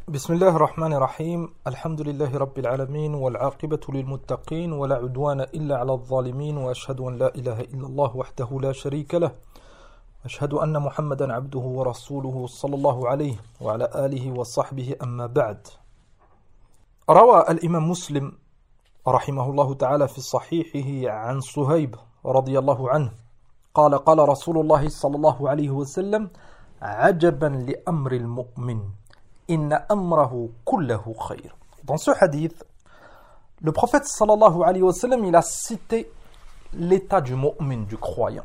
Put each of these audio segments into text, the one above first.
بسم الله الرحمن الرحيم الحمد لله رب العالمين والعاقبة للمتقين ولا عدوان إلا على الظالمين وأشهد أن لا إله إلا الله وحده لا شريك له أشهد أن محمدا عبده ورسوله صلى الله عليه وعلى آله وصحبه أما بعد روى الإمام مسلم رحمه الله تعالى في صحيحه عن صهيب رضي الله عنه قال قال رسول الله صلى الله عليه وسلم عجبا لأمر المؤمن Inna amrahu kullahu khayr. Dans ce hadith, le prophète sallallahu alayhi wa sallam, il a cité l'état du mu'min, du croyant.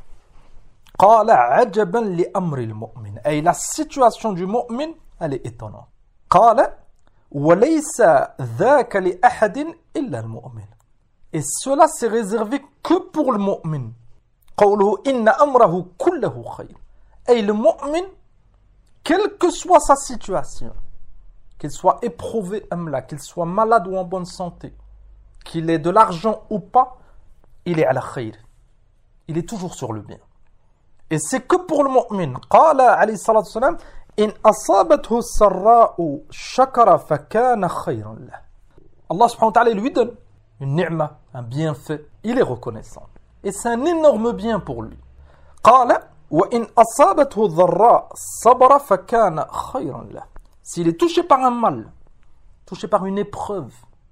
Qala ajaban li amri al-mu'min. Et la situation du mu'min, elle est étonnante. Qala wa laysa dhaka li ahadin illa al-mu'min. Et cela c'est réservé que pour le mu'min. Qawluhu inna amrahu kullahu khayr. Et le mu'min, quelle que soit sa situation, qu'il soit éprouvé qu'il soit malade ou en bonne santé, qu'il ait de l'argent ou pas, il est à la khayr. Il est toujours sur le bien. Et c'est que pour le mu'min. Qala alayhi salatu salam, in asabathu sarra'u shakara fakana khayran lah. Allah subhanahu wa ta'ala lui donne une ni'ma, un bienfait. Il est reconnaissant. Et c'est un énorme bien pour lui. Qala وَإِنْ أَصَابَتْهُ ضَرَّاءٌ صَبَرَ فَكَانَ خَيْرًا لَهُ. S'il est touché par un mal, touché par une épreuve,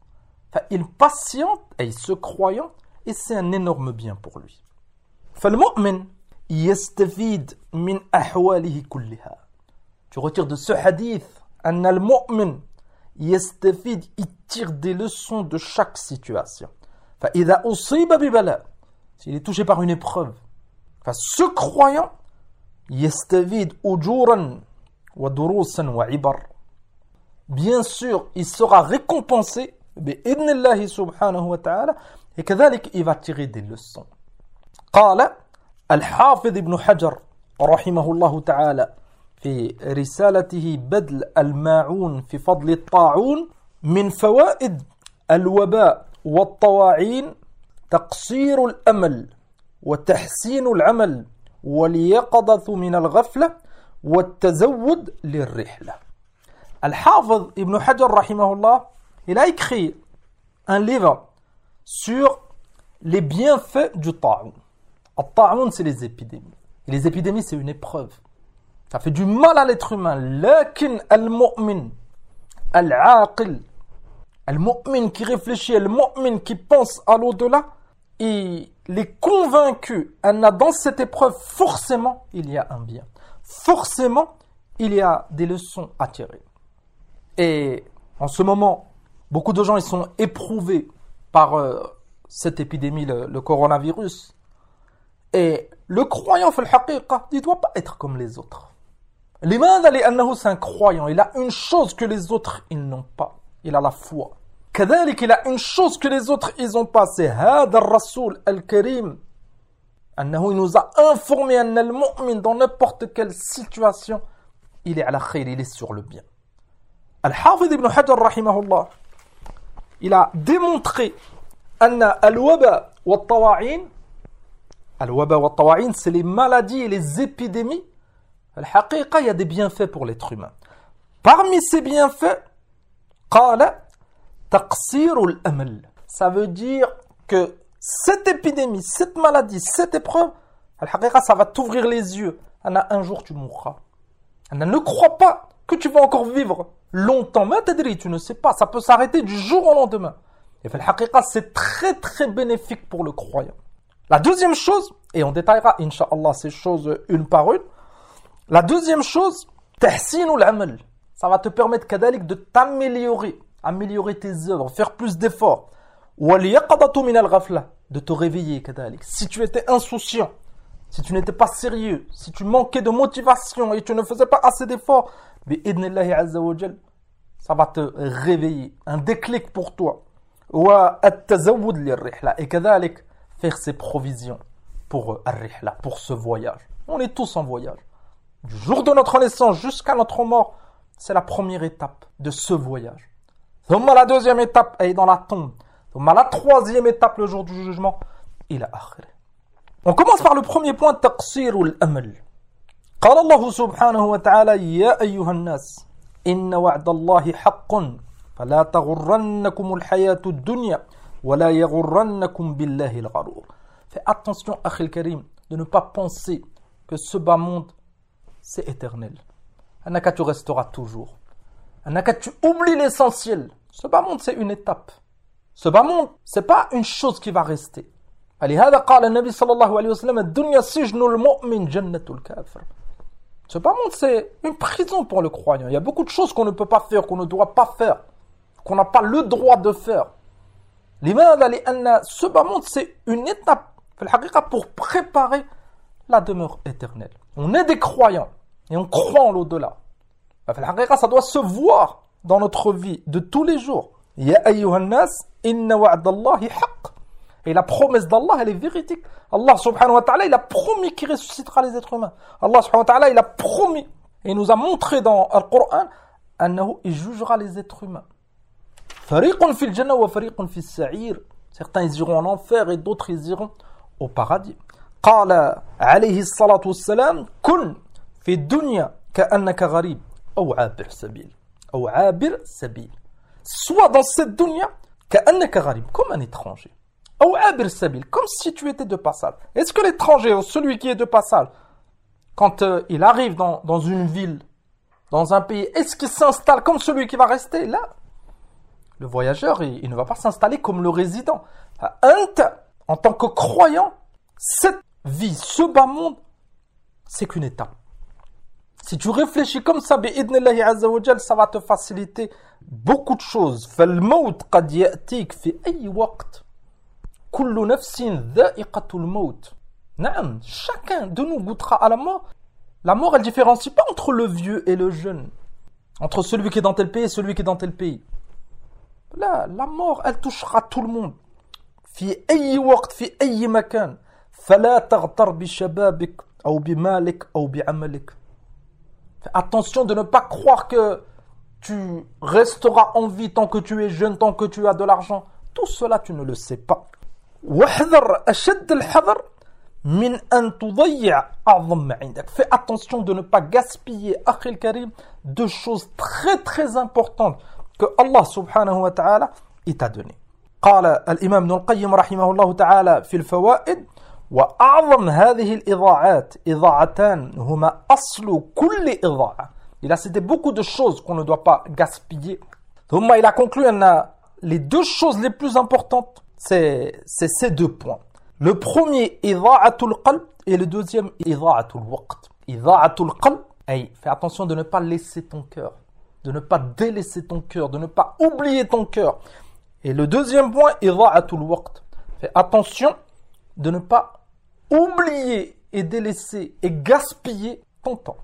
il patiente et il se croyant, et c'est un énorme bien pour lui. فَالْمُؤْمِنْ يَسْتَفِيدْ مِنْ أَحْوَالِهِ كُلِّهَا. Tu retires de ce hadith أَنَّ الْمُؤْمِنْ يَسْتَفِيدْ, il tire des leçons de chaque situation. فَإِذَا أُصِيبَ بِبَلَاءٍ, s'il est touché par une épreuve, ce croyant, يستفيد أجورا ودروسا وعبر. Bien sûr, il sera récompensé بإذن الله سبحانه وتعالى et كذلك il va tirer des leçons. قال الحافظ ابن حجر رحمه الله تعالى في رسالته بدل الماعون في فضل الطاعون من فوائد الوباء والطواعين تقصير الأمل وتحسين العمل واليقظة من الغفلة والتزود للرحلة. Al-Hafidh Ibn Hajar rahimahullah, il a écrit un livre sur les bienfaits du ta'oun. Al-ta'oun, c'est les épidémies. Et les épidémies, c'est une épreuve. Ça fait du mal à l'être humain. Lakin al-mu'min, al-aqil, al-mu'min qui réfléchit, al-mu'min qui pense à l'au-delà, il est convaincu, dans cette épreuve, forcément, il y a un bien. Forcément, il y a des leçons à tirer. Et en ce moment, beaucoup de gens ils sont éprouvés par cette épidémie, le coronavirus. Et le croyant, il ne doit pas être comme les autres. Limadha li'annahu, c'est un croyant. Il a une chose que les autres, ils n'ont pas. Il a la foi. كذلك il a une chose que les autres ils ont pas, c'est هذا الرسول الكريم أنه il nous a informé أن المؤمن dans n'importe quelle situation il est à la khayr, il est sur le bien. Al-Hafidh Ibn Hajar rahimahullah, il a démontré أن الوباء والطواعين, الوباء والطواعين c'est les maladies et les épidémies. الحقيقة il y a des bienfaits pour l'être humain. Parmi ces bienfaits, قال taqsirul amal. Ça veut dire que cette épidémie, cette maladie, cette épreuve, ça va t'ouvrir les yeux. Un jour tu mourras. Ne crois pas que tu vas encore vivre longtemps. Mais tu ne sais pas, ça peut s'arrêter du jour au lendemain. Et c'est très très bénéfique pour le croyant. La deuxième chose, et on détaillera incha'Allah ces choses une par une. La deuxième chose, tahsinul amal. Ça va te permettre kadalik de t'améliorer. Améliorer tes œuvres, faire plus d'efforts. De te réveiller. Si tu étais insouciant, si tu n'étais pas sérieux, si tu manquais de motivation et tu ne faisais pas assez d'efforts, ça va te réveiller. Un déclic pour toi. Et faire ses provisions pour ce voyage. On est tous en voyage. Du jour de notre naissance jusqu'à notre mort, c'est la première étape de ce voyage. La deuxième étape est dans la tombe. La troisième étape, le jour du jugement, il a akhir. On commence par le premier point, taqsirul amal. قال الله سبحانه وتعالى يا أيها الناس إن وعد الله حق فلا تغرنكم الحياة الدنيا ولا يغرنكم بالله الغرور. Fais attention, Akhil Karim, de ne pas penser que ce bas monde, c'est éternel. Anaka, tu resteras toujours. Anaka, tu oublies l'essentiel. Ce bas monde, c'est une étape. Ce bas monde, c'est pas une chose qui va rester. فلهذا قال النبي صلى الله عليه وسلم الدنيا سجن المؤمن جنة الكافر. Ce bas monde, c'est une prison pour le croyant. Il y a beaucoup de choses qu'on ne peut pas faire, qu'on ne doit pas faire, qu'on n'a pas le droit de faire. لماذا؟ لأن ce bas monde, c'est une étape في الحقيقة pour préparer la demeure éternelle. On est des croyants et on croit en l'au-delà. في الحقيقة, ça doit se voir dans notre vie de tous les jours. يا أيها الناس إن وعد الله حق. Et la promesse d'Allah, elle est véridique. Allah subhanahu wa ta'ala, il a promis qu'il ressuscitera les êtres humains. Allah subhanahu wa ta'ala, il a promis. Et il nous a montré dans le Coran, il jugera les êtres humains. Fariqun fil jannah wa fariqun fil sa'ir. Certains ils iront en enfer et d'autres ils iront au paradis. Qala alayhi salatu wassalam, kun fi dunya ka'annaka gharib ou abir sabil. Ou abir sabil. Sois dans cette dunya ka'annaka gharib, comme un étranger. Ou abir sabil, comme si tu étais de passage. Est-ce que l'étranger, celui qui est de passage, quand il arrive dans une ville, dans un pays, est-ce qu'il s'installe comme celui qui va rester là? Le voyageur, il ne va pas s'installer comme le résident. En tant que croyant, cette vie, ce bas monde, c'est qu'une étape. Si tu réfléchis comme ça, bi'idnillahi azza wa jal, ça va te faciliter beaucoup de choses. فالموت قد يأتيك في أي وقت. كل نفس ذائقة الموت. نعم, chacun de nous goûtera à la mort. La mort, elle ne différencie pas entre le vieux et le jeune. Entre celui qui est dans tel pays et celui qui est dans tel pays. Là, la mort, elle touchera tout le monde. في أي وقت في أي مكان. فلا تغتر بشبابك أو بمالك أو بعملك. Fais attention de ne pas croire que tu resteras en vie tant que tu es jeune, tant que tu as de l'argent. Tout cela, tu ne le sais pas. واحذر أشد الحذر من أن تضيع أعظم ما عندك. Fais attention de ne pas gaspiller, أخي الكريم, deux choses très très importantes que Allah subhanahu wa ta'ala t'a donné. قال الإمام ابن القيم رحمه الله تعالى في الفوائد وأعظم هذه الإضاعات إضاعتان هما أصل كل إضاعة. Il a cité beaucoup de choses qu'on ne doit pas gaspiller. ثم il a conclu أن les deux choses les plus importantes, c'est ces deux points. Le premier, إضاعة القلب, et le deuxième, إضاعة الوقت. إضاعة القلب, fais attention de ne pas laisser ton cœur, de ne pas délaisser ton cœur, de ne pas oublier ton cœur. Et le deuxième point, إضاعة الوقت. Fais attention de ne pas oublier et délaisser et gaspiller ton temps.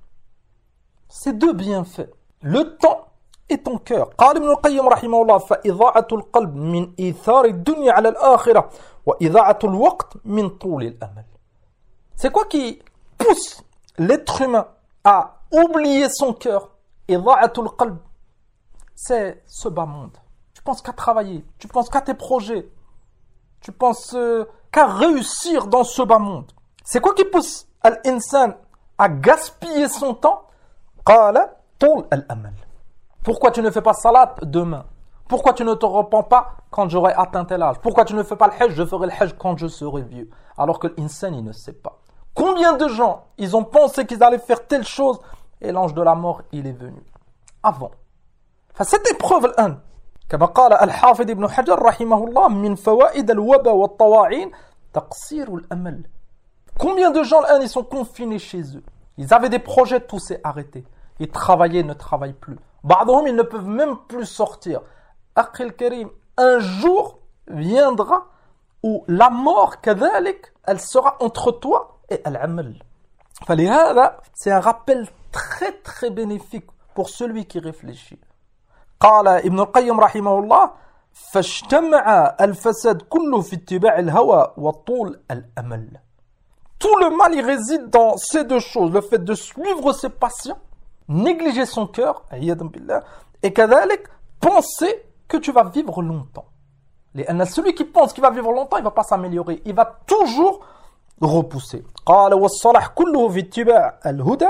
Ces deux bienfaits, le temps et ton cœur. قال ابن القيم رحمه الله فإضاعة القلب من إيثار الدنيا على الآخرة وإضاعة الوقت من طول الأمل. C'est quoi qui pousse l'être humain à oublier son cœur? إضاعة القلب, c'est ce bas monde. Tu penses qu'à travailler, tu penses qu'à tes projets, tu penses qu'à réussir dans ce bas monde. C'est quoi qui pousse l'insan à gaspiller son temps? قال طول الأمل. Pourquoi tu ne fais pas salat demain? Pourquoi tu ne te repens pas quand j'aurai atteint tel âge? Pourquoi tu ne fais pas le hajj? Je ferai le hajj quand je serai vieux. Alors que l'insan, il ne sait pas. Combien de gens, ils ont pensé qu'ils allaient faire telle chose et l'ange de la mort, il est venu avant. Cette épreuve, الآن كما قال الحافظ ابن حجر رحمه الله من فوائد الوبا والطواعين تقصير الأمل. Combien de gens, الآن, ils sont confinés chez eux? Ils avaient des projets, tout s'est arrêté. Ils travaillaient, ne travaillent plus. بعضهم, ils ne peuvent même plus sortir. أخي الكريم, un jour viendra où la mort, كذلك, elle sera entre toi et العمل. فلهذا, c'est un rappel très très bénéfique pour celui qui réfléchit. قال ابن القيم رحمه الله فاجتمع الفساد كله في اتباع الهوى وطول الأمل. Tout le mal, il réside dans ces deux choses. Le fait de suivre ses passions, négliger son cœur, et كذلك, penser que tu vas vivre longtemps. Celui qui pense qu'il va vivre longtemps, il ne va pas s'améliorer. Il va toujours repousser. قال والصلاح كله في اتباع الهدى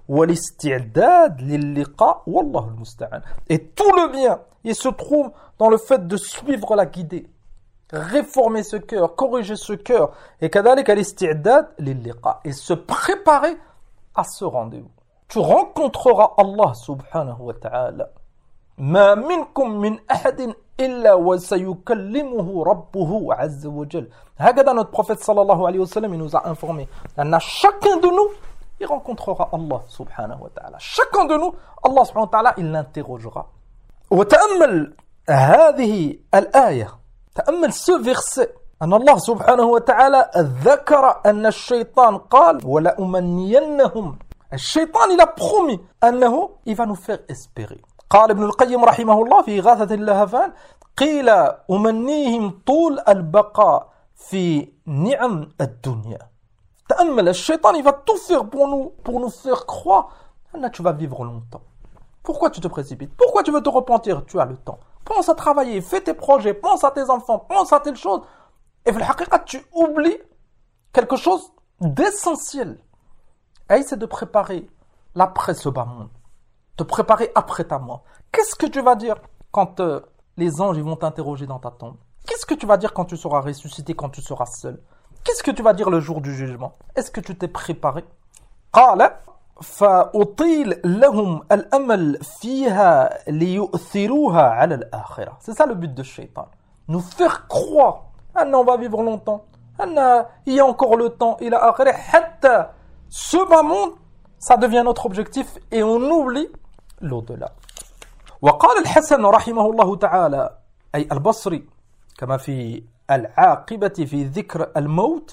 والاستعداد للقاء والله المستعان. Et tout le bien, il se trouve dans le fait de suivre la guidée, réformer ce cœur, corriger ce cœur, et كذلك الاستعداد للقاء, et se préparer à ce rendez-vous. Tu rencontreras Allah subhanahu wa ta'ala. ما منكم من أحد إلا وسيكلمه ربه عز وجل. هكذا notre prophète sallallahu alayhi wa sallam, il nous a informé. Chacun de nous, il rencontrera Allah subhanahu wa ta'ala. Chacun de nous, Allah subhanahu wa ta'ala, il l'interrogera. وتأمل هذه الآية. تأمل ce verset. أن الله سبحانه وتعالى ذكر أن الشيطان قال ولأمنينهم. الشيطان il a promis أنه il va nous faire espérer. قال ابن القيم رحمه الله في إغاثة اللهفان قيل أمنيهم طول البقاء في نعم الدنيا. تأمل الشيطان il va tout faire pour nous faire croire que tu vas vivre longtemps. Pourquoi tu te précipites? Pourquoi tu veux te repentir? Tu as le temps. Pense à travailler, fais tes projets, pense à tes enfants, pense à telle chose. Et في الحقيقة tu oublies quelque chose d'essentiel. Et c'est de préparer l'après ce bas monde. Te préparer après ta mort. Qu'est-ce que tu vas dire quand les anges ils vont t'interroger dans ta tombe? Qu'est-ce que tu vas dire quand tu seras ressuscité, quand tu seras seul? Qu'est-ce que tu vas dire le jour du jugement? Est-ce que tu t'es préparé? قال فأطيل لهم الأمل فيها ليؤثروها على الآخرة. C'est ça le but de Shaitan. Nous faire croire qu'on va vivre longtemps. Il y a encore le temps. Il a akhirah. حتى ce bas monde, ça devient notre objectif et on oublie l'au-delà. وقال الحسن رحمه الله تعالى أي البصري كما في العاقبة في ذكر الموت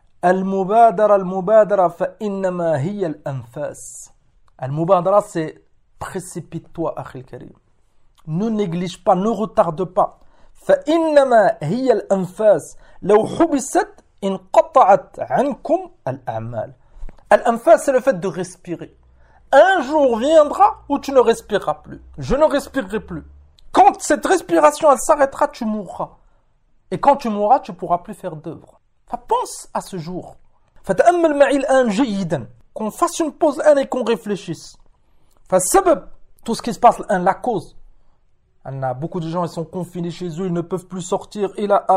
المبادرة فإنما هي الأنفاس. المبادرة c'est précipite-toi أخي الكريم. Ne néglige pas, ne retarde pas. فإنما هي الأنفاس لو حبست انقطعت عنكم الأعمال. Al-anfas, c'est le fait de respirer. Un jour viendra où tu ne respireras plus. Je ne respirerai plus. Quand cette respiration elle s'arrêtera, tu mourras. Et quand tu mourras, tu ne pourras plus faire d'œuvre. Pense à ce jour. فتأمل معي الآن جيدا. Qu'on fasse une pause et qu'on réfléchisse. فالسبب, tout ce qui se passe, la cause. Beaucoup de gens ils sont confinés chez eux, ils ne peuvent plus sortir.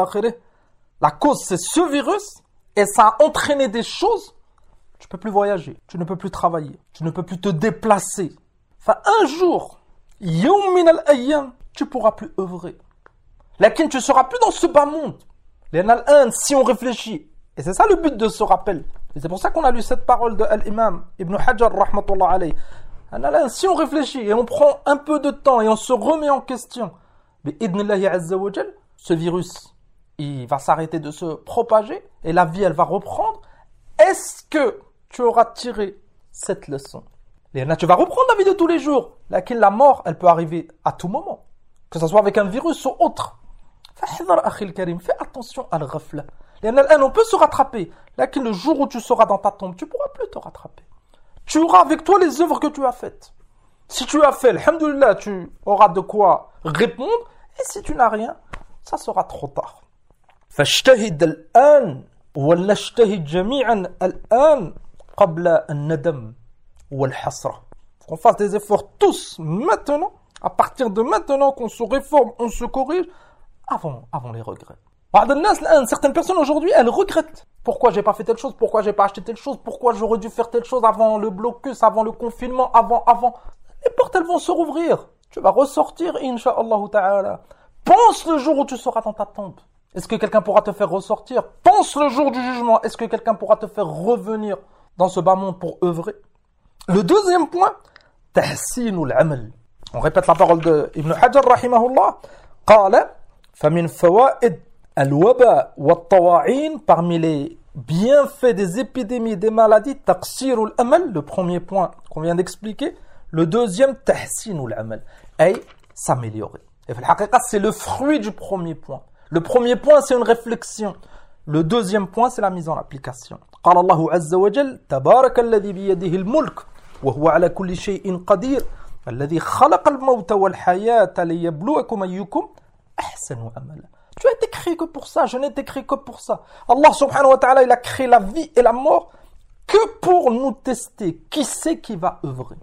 La cause, c'est ce virus. Et ça a entraîné des choses. Tu ne peux plus voyager, tu ne peux plus travailler, tu ne peux plus te déplacer. Un jour, yawm min al-ayyam, tu ne pourras plus œuvrer. Lakin tu ne seras plus dans ce bas monde. Si on réfléchit, et c'est ça le but de ce rappel. Et c'est pour ça qu'on a lu cette parole de l'imam Ibn Hajar rahmatullah alayhi. Si on réfléchit et on prend un peu de temps et on se remet en question, bi'idnillahi azza wa jal, ce virus, il va s'arrêter de se propager et la vie elle va reprendre. Est-ce que tu auras tiré cette leçon? Tu vas reprendre la vie de tous les jours. La mort, elle peut arriver à tout moment. Que ce soit avec un virus ou autre. Fais attention à l'ghafla. On peut se rattraper. Le jour où tu seras dans ta tombe, tu ne pourras plus te rattraper. Tu auras avec toi les œuvres que tu as faites. Si tu as fait, alhamdoulilah, tu auras de quoi répondre. Et si tu n'as rien, ça sera trop tard. فاجتهد الآن ولنجتهد جميعا الآن قبل الندم والحسرة. Qu'on fasse des efforts tous maintenant, à partir de maintenant, qu'on se réforme, on se corrige, avant les regrets. Certaines personnes aujourd'hui, elles regrettent. Pourquoi j'ai pas fait telle chose? Pourquoi j'ai pas acheté telle chose? Pourquoi j'aurais dû faire telle chose avant le blocus, avant le confinement, avant? Les portes, elles vont se rouvrir. Tu vas ressortir, incha'Allah ta'ala. Pense le jour où tu seras dans ta tombe. Est-ce que quelqu'un pourra te faire ressortir? Pense le jour du jugement. Est-ce que quelqu'un pourra te faire revenir dans ce bas monde pour œuvrer? Le deuxième point, tahsinul amal. On répète la parole de Ibn Hajar rahimahullah. قال فمن فوائد الوباء والطواعين, parmi les bienfaits des épidémies, des maladies, taqsirul amal, le premier point qu'on vient d'expliquer. Le deuxième, tahsinul amal, s'améliorer. Et c'est le fruit du premier point. Le premier point, c'est une réflexion. Le deuxième point, c'est la mise en application. قال الله عز وجل تبارك الذي بيده الملك وهو على كل شيء قدير الذي خلق الموت والحياة ليبلوكم أيكم أحسن عملا. Tu as été créé que pour ça, je n'ai été créé que pour ça. Allah subhanahu wa ta'ala, il a créé la vie et la mort que pour nous tester. Qui c'est qui va œuvrer?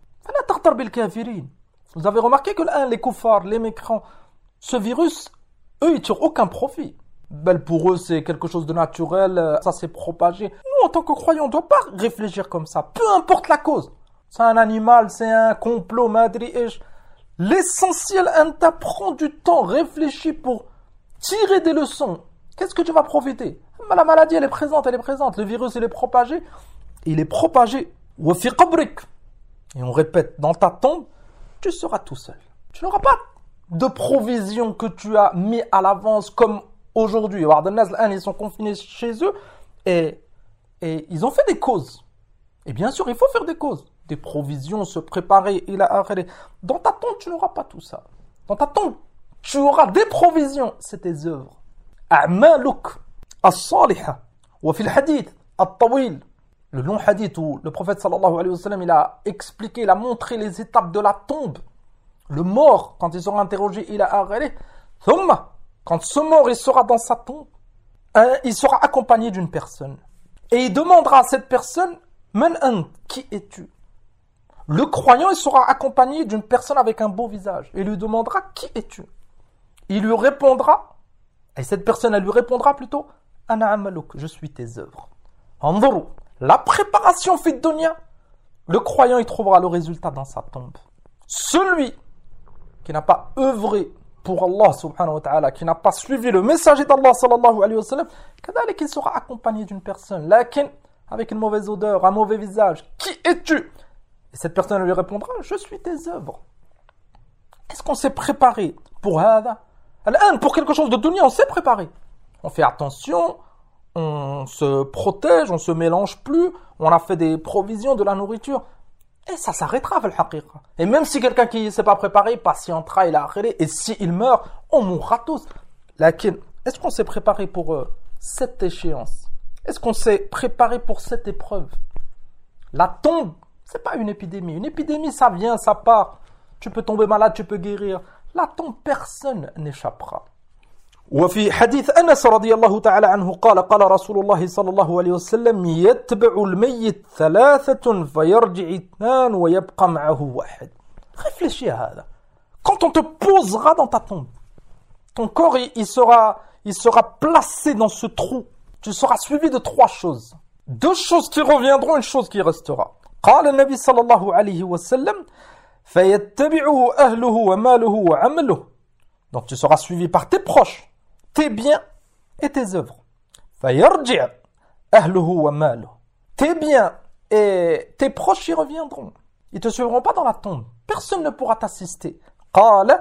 Vous avez remarqué que les koufars, les mécrants, ce virus, eux, ils tirent aucun profit. Ben, pour eux, c'est quelque chose de naturel, ça s'est propagé. Nous, en tant que croyants, on ne doit pas réfléchir comme ça, peu importe la cause. C'est un animal, c'est un complot, madri. L'essentiel, prend du temps, réfléchis pour tirer des leçons. Qu'est-ce que tu vas profiter? La maladie, elle est présente. Le virus, il est propagé. Il est propagé. Et on répète, dans ta tombe, tu seras tout seul. Tu n'auras pas de provisions que tu as mis à l'avance comme aujourd'hui. Ils sont confinés chez eux et ils ont fait des causes. Et bien sûr, il faut faire des causes. Des provisions, se préparer. Dans ta tombe, tu n'auras pas tout ça. Dans ta tombe, tu auras des provisions. C'est tes œuvres. أعمالك الصالحة وفي الحديث الطويل. Le long hadith où le prophète sallallahu alayhi wa sallam, il a expliqué, il a montré les étapes de la tombe. Le mort, quand il sera interrogé, il a arrêté. Quand ce mort, il sera dans sa tombe, il sera accompagné d'une personne. Et il demandera à cette personne, Man ant, qui es-tu? Le croyant, il sera accompagné d'une personne avec un beau visage. Et il lui demandera, qui es-tu? Il lui répondra, et cette personne, elle lui répondra plutôt, Ana amaluk, je suis tes œuvres. Anzuru, la préparation fit dunya, le croyant, il trouvera le résultat dans sa tombe. Celui qui n'a pas œuvré pour Allah subhanahu wa ta'ala, qui n'a pas suivi le messager d'Allah sallallahu alayhi wa sallam, kadalik il sera accompagné d'une personne, lakin, avec une mauvaise odeur, un mauvais visage. Qui es-tu? Et cette personne lui répondra, je suis tes œuvres. Est-ce qu'on s'est préparé pour hada? Pour quelque chose de dunya, on s'est préparé. On fait attention, on se protège, on se mélange plus, on a fait des provisions, de la nourriture. Et ça s'arrêtera, al-haqiqa. Et même si quelqu'un qui ne s'est pas préparé, patientera, il a arrêté, et s'il meurt, on mourra tous. Lakin, est-ce qu'on s'est préparé pour cette échéance? Est-ce qu'on s'est préparé pour cette épreuve? La tombe, c'est pas une épidémie. Une épidémie, ça vient, ça part. Tu peux tomber malade, tu peux guérir. La tombe, personne n'échappera. وفي حديث أنس رضي الله تعالى عنه قال رسول الله صلى الله عليه وسلم يتبع الميت ثلاثة فيرجع اثنان ويبقى معه واحد. Réfléchis à ça. Quand on te posera dans ta tombe, ton corps il sera placé dans ce trou. Tu seras suivi de trois choses. Deux choses qui reviendront, une chose qui restera. قال النبي صلى الله عليه وسلم فيتبعه أهله وماله وعمله. Donc tu seras suivi par tes proches, tes biens et tes œuvres. فيرجع أهله وماله. Tes biens et tes proches y reviendront. Ils te suivront pas dans la tombe. Personne ne pourra t'assister. قال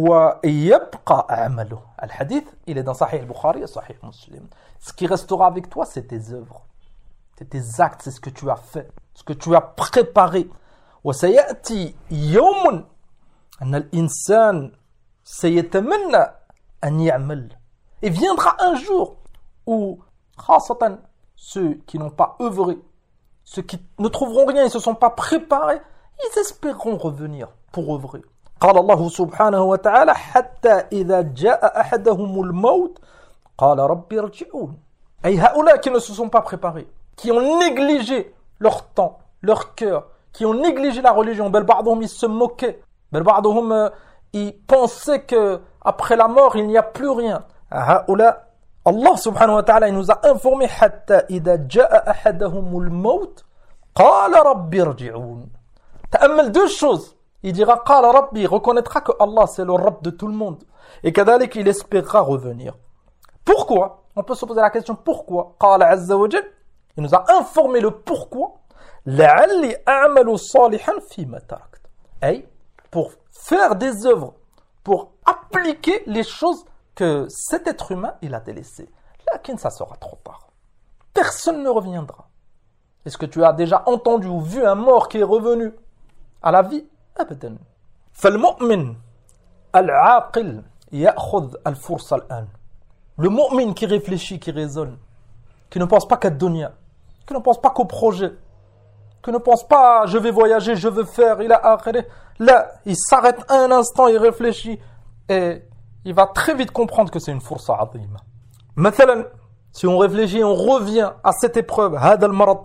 ويبقى عمله. الحديث, il est dans Sahih al-Bukhari et Sahih Muslim. Ce qui restera avec toi, c'est tes œuvres. C'est tes actes, c'est ce que tu as fait, ce que tu as préparé. وسيأتي يوم أن الإنسان سيتمنى أن يعمل. Et viendra un jour où, خاصة ceux qui n'ont pas œuvré, ceux qui ne trouveront rien, ils ne se sont pas préparés, ils espéreront revenir pour œuvrer. قال الله سبحانه وتعالى حتى إذا جاء أحدهم الموت قال رب ارجعون. أي هؤلاء qui ne se sont pas préparés, qui ont négligé leur temps, leur cœur, qui ont négligé la religion. بل بعضهم ils se moquaient. بل بعضهم ils pensaient que après la mort il n'y a plus rien. هؤلاء Allah subhanahu wa ta'ala il nous a informé حتى إذا جاء أحدهم الموت قال رب ارجعون. تأمل deux choses. Il dira قال ربي, il reconnaîtra que Allah c'est le Rabb de tout le monde. Et كذلك il espérera revenir. Pourquoi? On peut se poser la question pourquoi? قال عز وجل, il nous a informé le pourquoi. لعلي أعمل صالحا فيما تركت. أي pour faire des œuvres, pour appliquer les choses que cet être humain il a délaissées. Lakin ça sera trop tard. Personne ne reviendra. Est-ce que tu as déjà entendu ou vu un mort qui est revenu à la vie? أبدا. فالمؤمن العاقل يأخذ الفرصة الآن. Le mu'min qui réfléchit, qui raisonne, qui ne pense pas qu'à dunya, qui ne pense pas qu'au projet, qui ne pense pas je vais voyager, je veux faire, il a akhiré. Là, il s'arrête un instant, il réfléchit et il va très vite comprendre que c'est une fursa azima. Mathalan, si on réfléchit, on revient à cette épreuve, هذا المرض,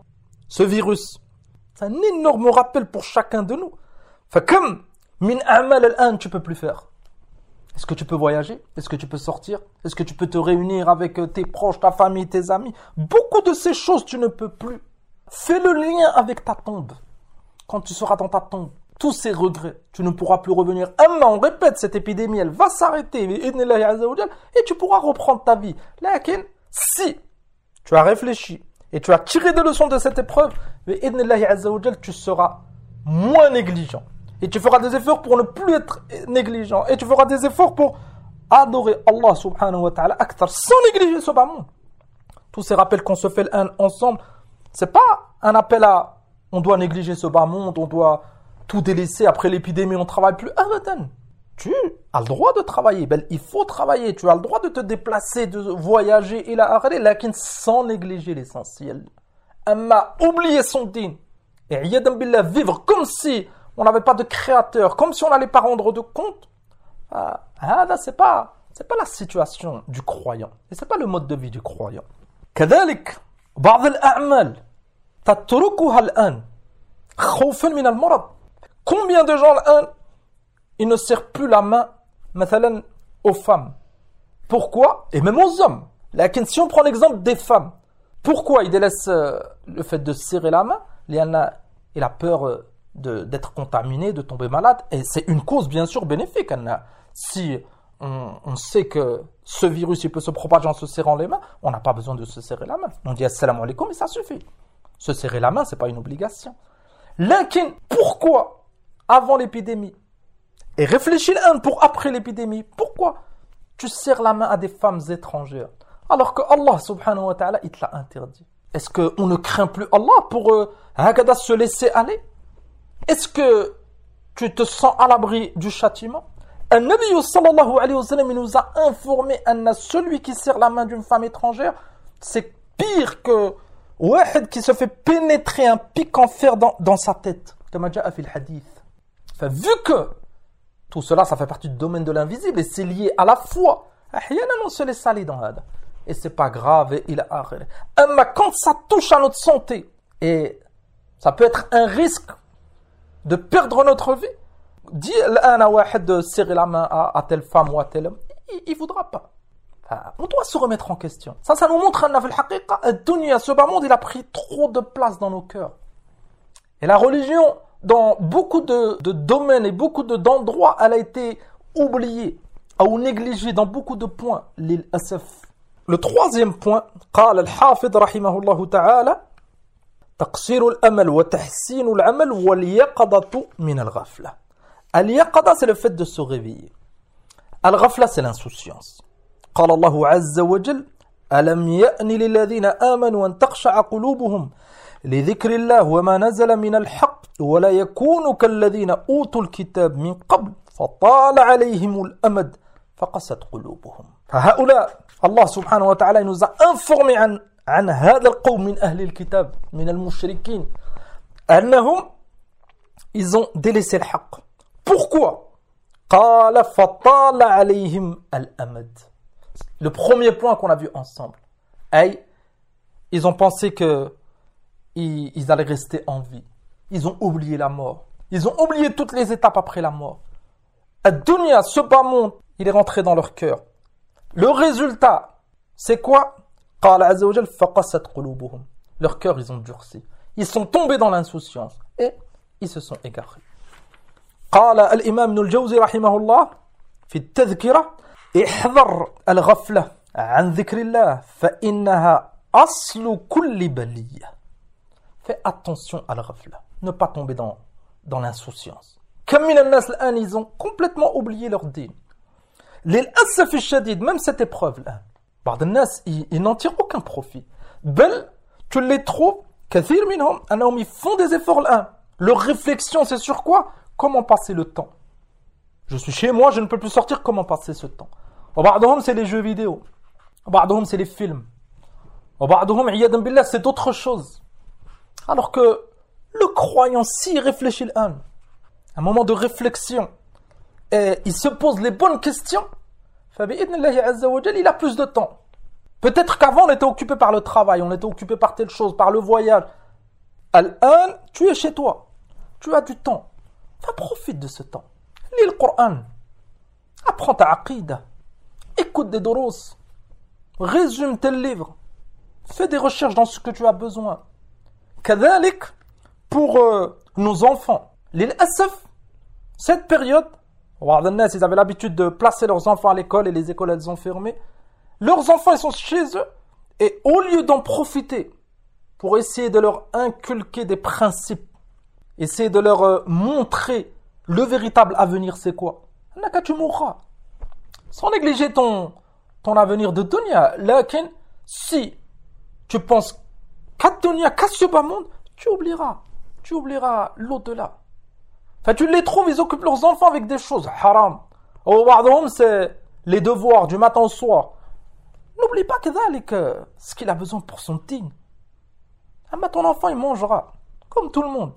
ce virus, c'est un énorme rappel pour chacun de nous. فكم من أعمال الآن tu peux plus faire. Est-ce que tu peux voyager? Est-ce que tu peux sortir? Est-ce que tu peux te réunir avec tes proches, ta famille, tes amis? Beaucoup de ces choses, tu ne peux plus. Fais le lien avec ta tombe. Quand tu seras dans ta tombe, tous ces regrets, tu ne pourras plus revenir. On répète, cette épidémie, elle va s'arrêter, et tu pourras reprendre ta vie. Lakin, si tu as réfléchi et tu as tiré des leçons de cette épreuve, tu seras moins négligent. Et tu feras des efforts pour ne plus être négligent. Et tu feras des efforts pour adorer Allah subhanahu wa ta'ala akthar, sans négliger ce bas monde. Tous ces rappels qu'on se fait ensemble, c'est pas un appel à on doit négliger ce bas monde, on doit tout délaisser, après l'épidémie on travaille plus. Abadan. Tu as le droit de travailler, ben, il faut travailler, tu as le droit de te déplacer, de voyager, lakin sans négliger l'essentiel. Amma oublier son din, et yadan billah, vivre comme si on n'avait pas de créateur, comme si on n'allait pas rendre de compte, c'est pas la situation du croyant. Et c'est pas le mode de vie du croyant. كذلك بعض الأعمال تتركها الآن خوفا من المرض. Combien de gens ils ne serrent plus la main مثلا aux femmes. Pourquoi? Et même aux hommes. Lakin si on prend l'exemple des femmes, pourquoi ils délaissent le fait de serrer la main? Il a peur d'être contaminé, de tomber malade, et c'est une cause bien sûr bénéfique. Si on sait que ce virus il peut se propager en se serrant les mains, on n'a pas besoin de se serrer la main. On dit assalamu alaikum et ça suffit. Se serrer la main, c'est pas une obligation. Lakin, pourquoi avant l'épidémie? Et réfléchis pour après l'épidémie. Pourquoi tu serres la main à des femmes étrangères alors que Allah subhanahu wa ta'ala il te l'a interdit? Est-ce qu'on ne craint plus Allah pour se laisser aller? Est-ce que tu te sens à l'abri du châtiment? Un Nabi sallallahu alayhi wa sallam, il nous a informé que celui qui serre la main d'une femme étrangère, c'est pire que Wahid qui se fait pénétrer un pic en fer dans sa tête. Comme jaa fi al-hadith. Vu que tout cela, ça fait partie du domaine de l'invisible et c'est lié à la foi, on se laisse aller dans Hada. Et c'est pas grave, et il a mais quand ça touche à notre santé, et ça peut être un risque de perdre notre vie, dis à Wahid de serrer la main à telle femme ou à tel homme, il voudra pas. On doit se remettre en question. Ça nous montre ce bas monde, il a pris trop de place dans nos cœurs. Et la religion, dans beaucoup de domaines et beaucoup d'endroits, elle a été oubliée ou négligée dans beaucoup de points. Le troisième point, قال الحافظ رحمه الله تعالى تقصير الأمل وتحسين العمل واليقظة من الغفلة. اليقظة, c'est le fait de se réveiller. الغفلة, c'est l'insouciance. قال الله عز وجل ألم يأن للذين آمنوا أن تخشع قلوبهم لذكر الله وما نزل من الحق ولا يكونوا كالذين أوتوا الكتاب من قبل فطال عليهم الأمد فقست قلوبهم. فهؤلاء الله سبحانه وتعالى nous a informé عن هذا القوم من أهل الكتاب من المشركين أنهم ils ont délaissé le haqq. Pourquoi? قال فطال عليهم الأمد. Le premier point qu'on a vu ensemble, ils ont pensé que ils allaient rester en vie. Ils ont oublié la mort. Ils ont oublié toutes les étapes après la mort. Ad-dunya, ce bas monde, il est rentré dans leur cœur. Le résultat, c'est quoi? قال عز وجل فقست قلوبهم. Leur cœur, ils ont durci. Ils sont tombés dans l'insouciance et ils se sont égarés. قال الإمام ابن الجوزي رحمه الله في التذكرة احذر الغفلة عن ذكر الله فإنها أصل كل بلية. Fais attention à la ghafla. Ne pas tomber dans l'insouciance. Comme من الناس الآن, ils ont complètement oublié leur dîn. للأسف الشديد, même cette épreuve là, بعض الناس ils n'en tirent aucun profit. بل tu les trouves كثير منهم أنهم ils font des efforts là. Leur réflexion c'est sur quoi? Comment passer le temps? Je suis chez moi, je ne peux plus sortir, comment passer ce temps? وبعضهم c'est les jeux vidéo. وبعضهم c'est les films. وبعضهم عياذا بالله c'est d'autres choses. Alors que le croyant, s'il réfléchit un moment de réflexion, et il se pose les bonnes questions, il a plus de temps. Peut-être qu'avant on était occupé par le travail, on était occupé par telle chose, par le voyage. Al-an, tu es chez toi. Tu as du temps. Va profite de ce temps. Lis le Coran. Apprends ta aqida. Écoute des doros. Résume tes livres. Fais des recherches dans ce que tu as besoin. Kadhalik, pour nos enfants. L'asaf, cette période, ils avaient l'habitude de placer leurs enfants à l'école et les écoles elles ont fermé. Leurs enfants ils sont chez eux et au lieu d'en profiter pour essayer de leur inculquer des principes, essayer de leur montrer le véritable avenir c'est quoi, tu mourras. Sans négliger ton avenir de dunya. Lakin, si tu penses qu'à dunya, qu'à ce bas monde, tu oublieras l'au-delà. Enfin, tu les trouves, ils occupent leurs enfants avec des choses haram. Au ba'dhum, c'est les devoirs du matin au soir. N'oublie pas que ce qu'il a besoin pour son team. Ton enfant, il mangera comme tout le monde.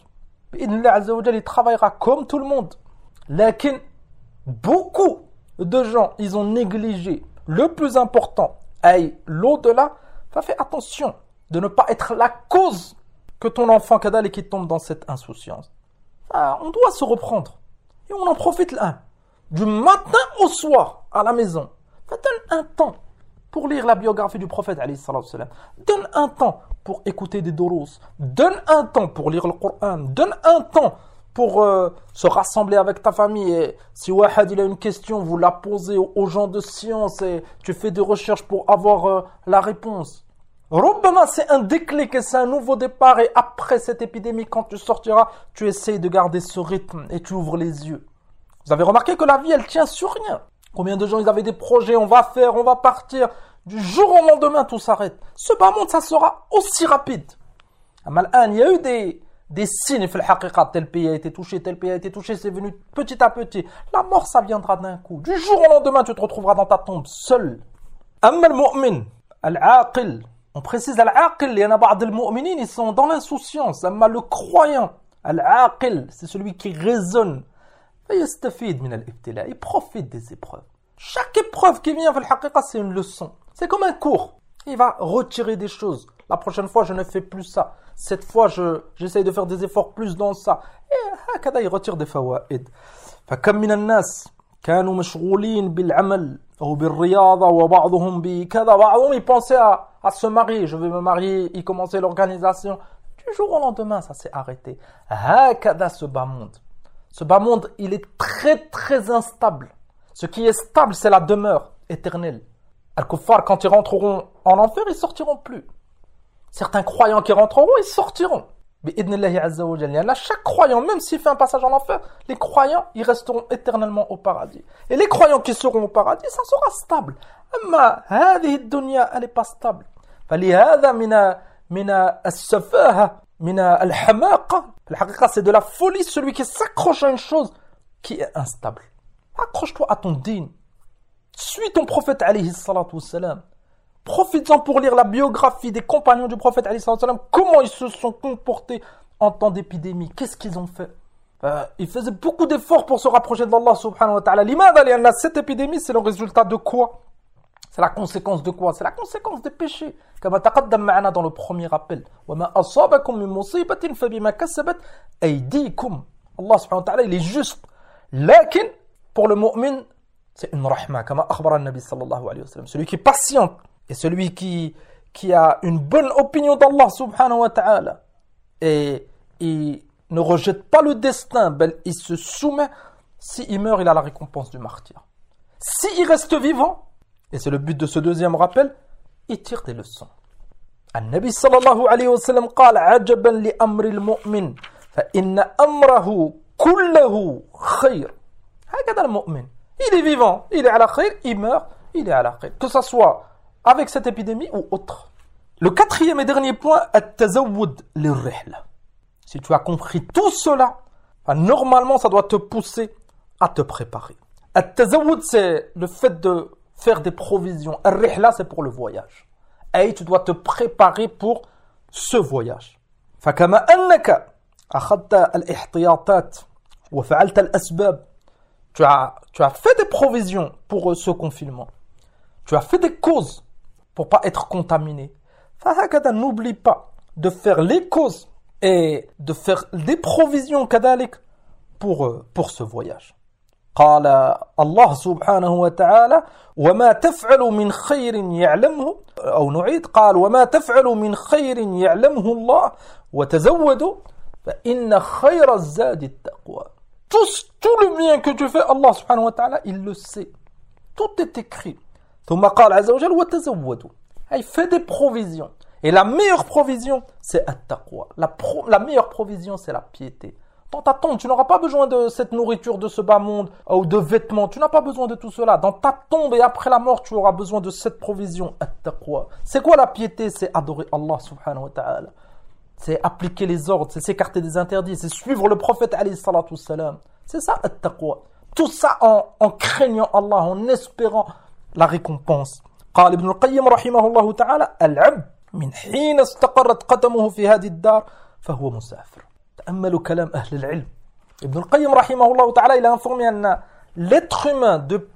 Il travaillera comme tout le monde. Lakin, beaucoup de gens, ils ont négligé le plus important, l'au-delà. Fais attention de ne pas être la cause que ton enfant kadal et qui tombe dans cette insouciance. On doit se reprendre. Et on en profite là. Du matin au soir, à la maison. Donne un temps pour lire la biographie du prophète, alayhi salatu wassalam. Donne un temps pour écouter des doros. Donne un temps pour lire le Coran. Donne un temps pour se rassembler avec ta famille. Et si Wahad il a une question, vous la posez aux gens de science et tu fais des recherches pour avoir la réponse. Rubbama, c'est un déclic et c'est un nouveau départ. Et après cette épidémie, quand tu sortiras, tu essayes de garder ce rythme et tu ouvres les yeux. Vous avez remarqué que la vie, elle tient sur rien. Combien de gens, ils avaient des projets, on va faire, on va partir. Du jour au lendemain, tout s'arrête. Ce bas monde, ça sera aussi rapide. Il y a eu des signes, tel pays a été touché, tel pays a été touché, c'est venu petit à petit. La mort, ça viendra d'un coup. Du jour au lendemain, tu te retrouveras dans ta tombe, seul. Amma al-mu'min, al-aqil. On précise al-aqil, il y en a beaucoup de mu'minin, ils sont dans l'insouciance. Amma le croyant, al-aqil, c'est celui qui raisonne. Il profite des épreuves. Chaque épreuve qui vient, c'est une leçon. C'est comme un cours. Il va retirer des choses. La prochaine fois, je ne fais plus ça. Cette fois, j'essaye de faire des efforts plus dans ça. Et il retire des fawaïd. فكم من الناس كانوا مشغولين بالعمل أو بالرياضة وبعضهم بكذا. بعضهم ils pensaient à se marier. Je vais me marier. Ils commençaient l'organisation. Du jour au lendemain, ça s'est arrêté. هكذا ce bas monde. Ce bas monde, il est très très instable. Ce qui est stable, c'est la demeure éternelle. Al-Kuffar, quand ils rentreront en enfer, ils sortiront plus. Certains croyants qui rentreront, ils sortiront. Mais idnillahi azza wa jalla, chaque croyant, même s'il fait un passage en enfer, les croyants, ils resteront éternellement au paradis. Et les croyants qui seront au paradis, ça sera stable. Amma hadhihi ad-dunya, elle n'est pas stable. فلهذا من السفاهة من الحماقة. الحقيقة, c'est de la folie, celui qui s'accroche à une chose qui est instable. Accroche-toi à ton dîn. Suis ton prophète alayhi salatu wassalam. Profites-en pour lire la biographie des compagnons du prophète alayhi salatu wassalam. Comment ils se sont comportés en temps d'épidémie. Qu'est-ce qu'ils ont fait? Ils faisaient beaucoup d'efforts pour se rapprocher d'Allah subhanahu wa ta'ala. Limada lianna, cette épidémie, c'est le résultat de quoi? C'est la conséquence de quoi? C'est la conséquence des péchés. Comme taqaddam ma'ana dans le premier rappel. Wa ma asabakum min musibatin fabima kasabat aydikum. Allah subhanahu wa ta'ala, il est juste. Lakin, pour le mu'min, c'est une rahma, comme akhbara le Nabi sallallahu alayhi wa sallam. Celui qui est patient et celui qui a une bonne opinion d'Allah subhanahu wa ta'ala et il ne rejette pas le destin, il se soumet. S'il meurt, il a la récompense du martyr. S'il reste vivant, et c'est le but de ce deuxième rappel, il tire des leçons. Al-Nabi sallallahu alayhi wa sallam قال عجبا لأمر المؤمن فإن أمره كله خير. هكذا المؤمن. Il est vivant, il est à la khayr, il meurt, il est à la khayr. Que ça soit avec cette épidémie ou autre. Le quatrième et dernier point, at-tazawwud lirrihla. Si tu as compris tout cela, normalement ça doit te pousser à te préparer. At-tazawwud, c'est le fait de faire des provisions. Ar-rihla, c'est pour le voyage. Et tu dois te préparer pour ce voyage. فكما أنك أخذت الاحتياطات وفعلت الأسباب. Tu as fait des provisions pour ce confinement. Tu as fait des causes pour pas être contaminé. N'oublie pas de faire les causes et de faire des provisions كذلك pour ce voyage. قال الله سبحانه وتعالى وما تفعل من خير يعلمه أو نعيد قال وما تفعل من خير يعلمه الله وتزودوا فإن خير الزاد التقوى. Tout le bien que tu fais, Allah subhanahu wa ta'ala, il le sait. Tout est écrit. ثم قال عز وجل وتزودوا. Il fait des provisions. Et la meilleure provision, c'est at-taqwa. La meilleure provision, c'est la piété. Dans ta tombe, tu n'auras pas besoin de cette nourriture de ce bas monde ou de vêtements. Tu n'as pas besoin de tout cela. Dans ta tombe et après la mort, tu auras besoin de cette provision, at-taqwa. C'est quoi la piété? C'est adorer Allah subhanahu wa ta'ala. C'est appliquer les ordres, c'est s'écarter des interdits, c'est suivre le prophète alayhi salatu wassalam. C'est ça, at-taqwa. Tout ça en craignant Allah, en espérant la récompense. قال ابن القيم رحمه الله تعالى العبد من حين استقرت قدمه في هذه الدار فهو مسافر. تأملوا كلام أهل العلم. ابن القيم رحمه الله تعالى il a informé أن l'être humain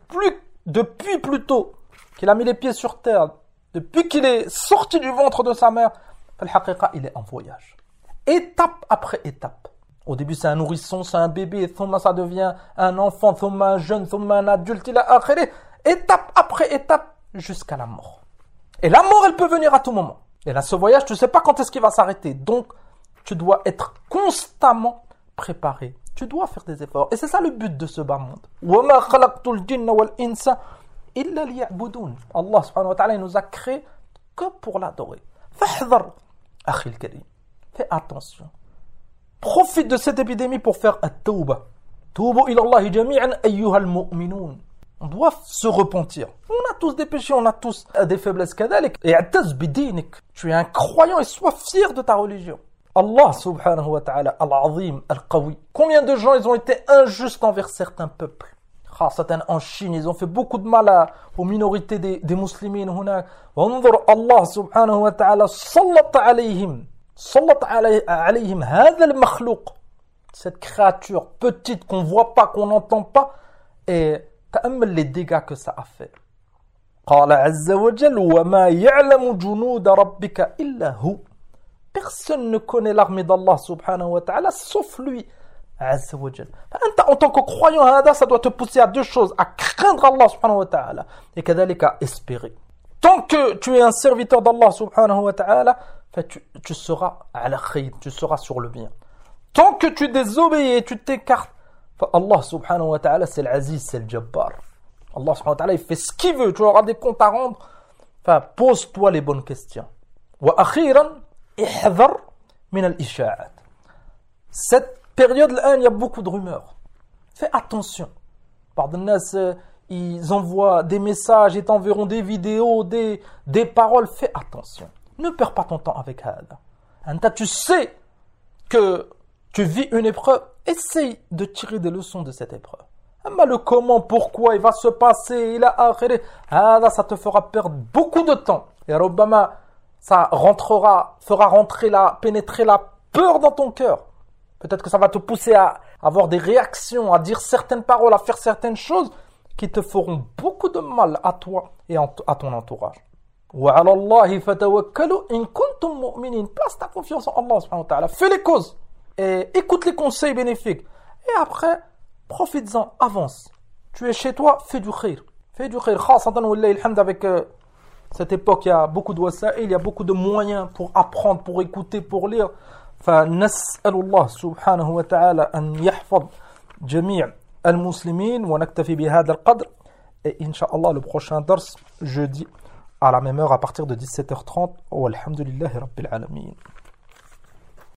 depuis plutôt qu'il a mis les pieds sur terre, depuis qu'il est sorti du ventre de sa mère, الحقيقة il est en voyage. Étape après étape. Au début c'est un nourrisson, c'est un bébé, ثم ça devient un enfant, ثم un jeune, ثم un adulte, إلى آخره. Étape après étape jusqu'à la mort. Et la mort, elle peut venir à tout moment. Et là, ce voyage, tu ne sais pas quand est-ce qu'il va s'arrêter. Donc, tu dois être constamment préparé. Tu dois faire des efforts. Et c'est ça le but de ce bas monde. وَمَا خَلَقْتُ الْجِنَّ وَالْإِنسَ إِلَّا لِيَعْبُدُونَ. Allah subhanahu wa ta'ala, il nous a créé que pour l'adorer. فَاحْذَرْ أَخِي الْكَرِيمِ. Fais attention. Profite de cette épidémie pour faire at-tawbah. توبوا إلى الله جميعا أيها المؤمنون. On doit se repentir. On a tous des péchés, on a tous des faiblesses كذلك. اعتز بدينك. Tu es un croyant et sois fier de ta religion. Allah subhanahu wa ta'ala, al-azim, al-qawi. Combien de gens ils ont été injustes envers certains peuples? خاصة en Chine, ils ont fait beaucoup de mal aux minorités des musulmans هناك. وانظر الله سبحانه وتعالى سلط عليهم هذا المخلوق. Cette créature petite qu'on voit pas, qu'on n'entend pas, et تأمل les dégâts que ça a fait. قال عز وجل وما يعلم جنود ربك إلا هو. Personne ne connaît l'armée d'Allah subhanahu wa ta'ala sauf lui. عز وجل. En tant que croyant, ça doit te pousser à deux choses, à craindre Allah subhanahu wa ta'ala et كذلك à espérer. Tant que tu es un serviteur d'Allah subhanahu wa ta'ala, tu seras على خير, tu seras sur le bien. Tant que tu désobéis et tu t'écartes, Allah subhanahu wa ta'ala, c'est l'aziz, c'est le jabbar. Allah subhanahu wa ta'ala, il fait ce qu'il veut. Tu auras des comptes à rendre. Pose-toi les bonnes questions. وأخيرا احذر من الإشاعات. Cette période-là, il y a beaucoup de rumeurs. Fais attention. Par des gens, ils envoient des messages, ils t'enverront des vidéos, des paroles. Fais attention. Ne perds pas ton temps avec ça. Tu sais que tu vis une épreuve, essaye de tirer des leçons de cette épreuve. Mais le comment, pourquoi, il va se passer, ça te fera perdre beaucoup de temps. Et Rabbama, ça fera pénétrer la peur dans ton cœur. Peut-être que ça va te pousser à avoir des réactions, à dire certaines paroles, à faire certaines choses qui te feront beaucoup de mal à toi et à ton entourage. وَعَلَى اللَّهِ فَتَوَكَّلُوا إِن كُنتُم مُؤْمِنِينَ. Place ta confiance en Allah subhanahu wa ta'ala. Fais les causes. Et écoute les conseils bénéfiques. Et après, profites-en, avance. Tu es chez toi, fais du khayr. Fais du khayr. Avec cette époque, il y a beaucoup de wasa'il, il y a beaucoup de moyens pour apprendre, pour écouter, pour lire. فنسأل الله سبحانه وتعالى أن يحفظ جميع المسلمين ونكتفي بهذا القدر. Et Inch'Allah, le prochain dars, jeudi, à la même heure, à partir de 17h30. Walhamdulillahi Rabbil Alamin.